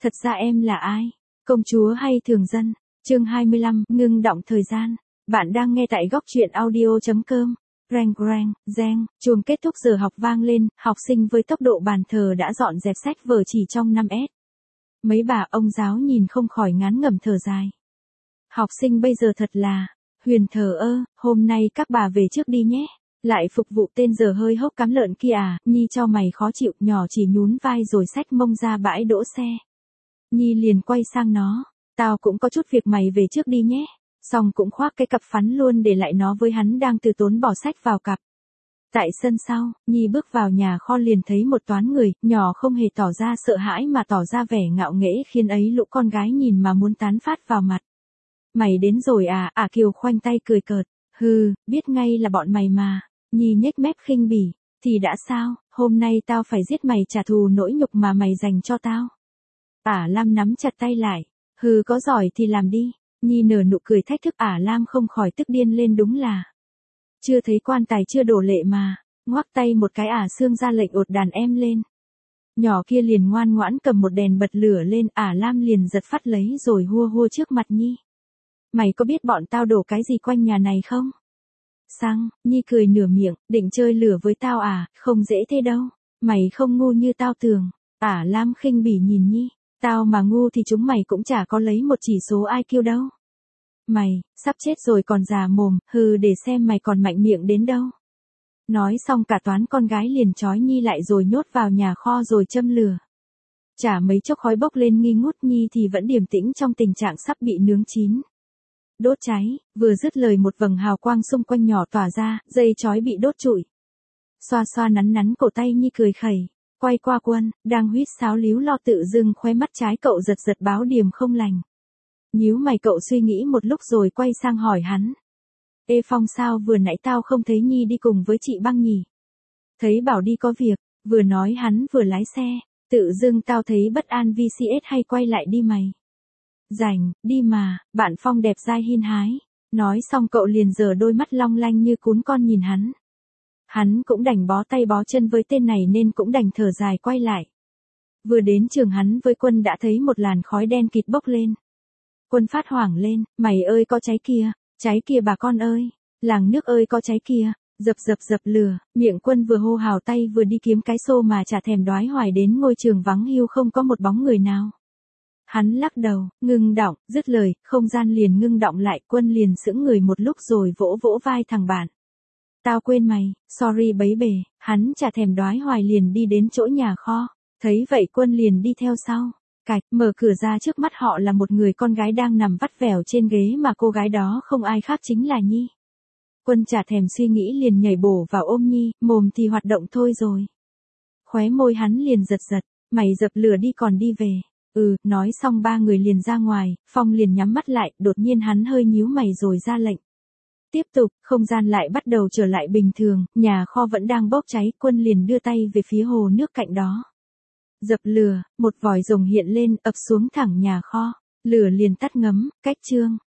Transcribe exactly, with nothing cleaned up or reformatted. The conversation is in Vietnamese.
Thật ra em là ai? Công chúa hay thường dân? Chương hai mươi lăm, ngưng động thời gian. Bạn đang nghe tại góc truyện audio chấm com. Reng reng, reng, chuông kết thúc giờ học vang lên, học sinh với tốc độ bàn thờ đã dọn dẹp sách vở chỉ trong năm S. Mấy bà ông giáo nhìn không khỏi ngán ngẩm thở dài. Học sinh bây giờ thật là, Huyền thờ ơ, hôm nay các bà về trước đi nhé. Lại phục vụ tên giờ hơi hốc cắm lợn kia à, Nhi cho mày khó chịu, nhỏ chỉ nhún vai rồi xách mông ra bãi đỗ xe. Nhi liền quay sang nó, tao cũng có chút việc mày về trước đi nhé. Xong cũng khoác cái cặp phắn luôn để lại nó với hắn đang từ tốn bỏ sách vào cặp. Tại sân sau, Nhi bước vào nhà kho liền thấy một toán người, nhỏ không hề tỏ ra sợ hãi mà tỏ ra vẻ ngạo nghễ khiến ấy lũ con gái nhìn mà muốn tán phát vào mặt. Mày đến rồi à, à Kiều khoanh tay cười cợt, hừ, biết ngay là bọn mày mà. Nhi nhếch mép khinh bỉ, thì đã sao, hôm nay tao phải giết mày trả thù nỗi nhục mà mày dành cho tao. Ả Lam nắm chặt tay lại, hừ có giỏi thì làm đi. Nhi nở nụ cười thách thức. Ả Lam không khỏi tức điên lên, đúng là chưa thấy quan tài chưa đổ lệ mà. Ngoắc tay một cái Ả Sương ra lệnh ột đàn em lên. Nhỏ kia liền ngoan ngoãn cầm một đèn bật lửa lên. Ả Lam liền giật phát lấy rồi hua hua trước mặt Nhi. Mày có biết bọn tao đổ cái gì quanh nhà này không? Xăng. Nhi cười nửa miệng, định chơi lửa với tao à, không dễ thế đâu. Mày không ngu như tao tưởng. Ả Lam khinh bỉ nhìn Nhi. Tao mà ngu thì chúng mày cũng chả có lấy một chỉ số i kiu đâu. Mày, sắp chết rồi còn già mồm, hừ để xem mày còn mạnh miệng đến đâu. Nói xong cả toán con gái liền trói Nhi lại rồi nhốt vào nhà kho rồi châm lửa. Chả mấy chốc khói bốc lên nghi ngút, Nhi thì vẫn điềm tĩnh trong tình trạng sắp bị nướng chín. Đốt cháy, vừa dứt lời một vầng hào quang xung quanh nhỏ tỏa ra, dây chói bị đốt trụi. Xoa xoa nắn nắn cổ tay Nhi cười khẩy. Quay qua Quân, đang huýt sáo líu lo tự dưng khóe mắt trái cậu giật giật báo điểm không lành. Nhíu mày cậu suy nghĩ một lúc rồi quay sang hỏi hắn. Ê Phong sao vừa nãy tao không thấy Nhi đi cùng với chị Băng nhỉ? Thấy bảo đi có việc, vừa nói hắn vừa lái xe, tự dưng tao thấy bất an vê xê ét hay quay lại đi mày. Rảnh, đi mà, bạn Phong đẹp dai hin hái. Nói xong cậu liền giở đôi mắt long lanh như cún con nhìn hắn. Hắn cũng đành bó tay bó chân với tên này nên cũng đành thở dài quay lại. Vừa đến trường hắn với Quân đã thấy một làn khói đen kịt bốc lên. Quân phát hoảng lên, mày ơi có cháy kìa, cháy kìa bà con ơi, làng nước ơi có cháy kìa, dập dập dập lửa, miệng Quân vừa hô hào tay vừa đi kiếm cái xô mà chả thèm đoái hoài đến ngôi trường vắng hiu không có một bóng người nào. Hắn lắc đầu, ngưng động, dứt lời, không gian liền ngưng động lại. Quân liền sững người một lúc rồi vỗ vỗ vai thằng bạn. Tao quên mày, sorry bấy bề. Hắn chả thèm đoái hoài liền đi đến chỗ nhà kho. Thấy vậy Quân liền đi theo sau. Cạch, mở cửa ra trước mắt họ là một người con gái đang nằm vắt vẻo trên ghế mà cô gái đó không ai khác chính là Nhi. Quân chả thèm suy nghĩ liền nhảy bổ vào ôm Nhi, mồm thì hoạt động thôi rồi. Khóe môi hắn liền giật giật, mày dập lửa đi còn đi về. Ừ, nói xong ba người liền ra ngoài, Phong liền nhắm mắt lại, đột nhiên hắn hơi nhíu mày rồi ra lệnh. Tiếp tục, không gian lại bắt đầu trở lại bình thường, nhà kho vẫn đang bốc cháy, Quân liền đưa tay về phía hồ nước cạnh đó. Dập lửa, một vòi rồng hiện lên, ập xuống thẳng nhà kho, lửa liền tắt ngấm, cách chương.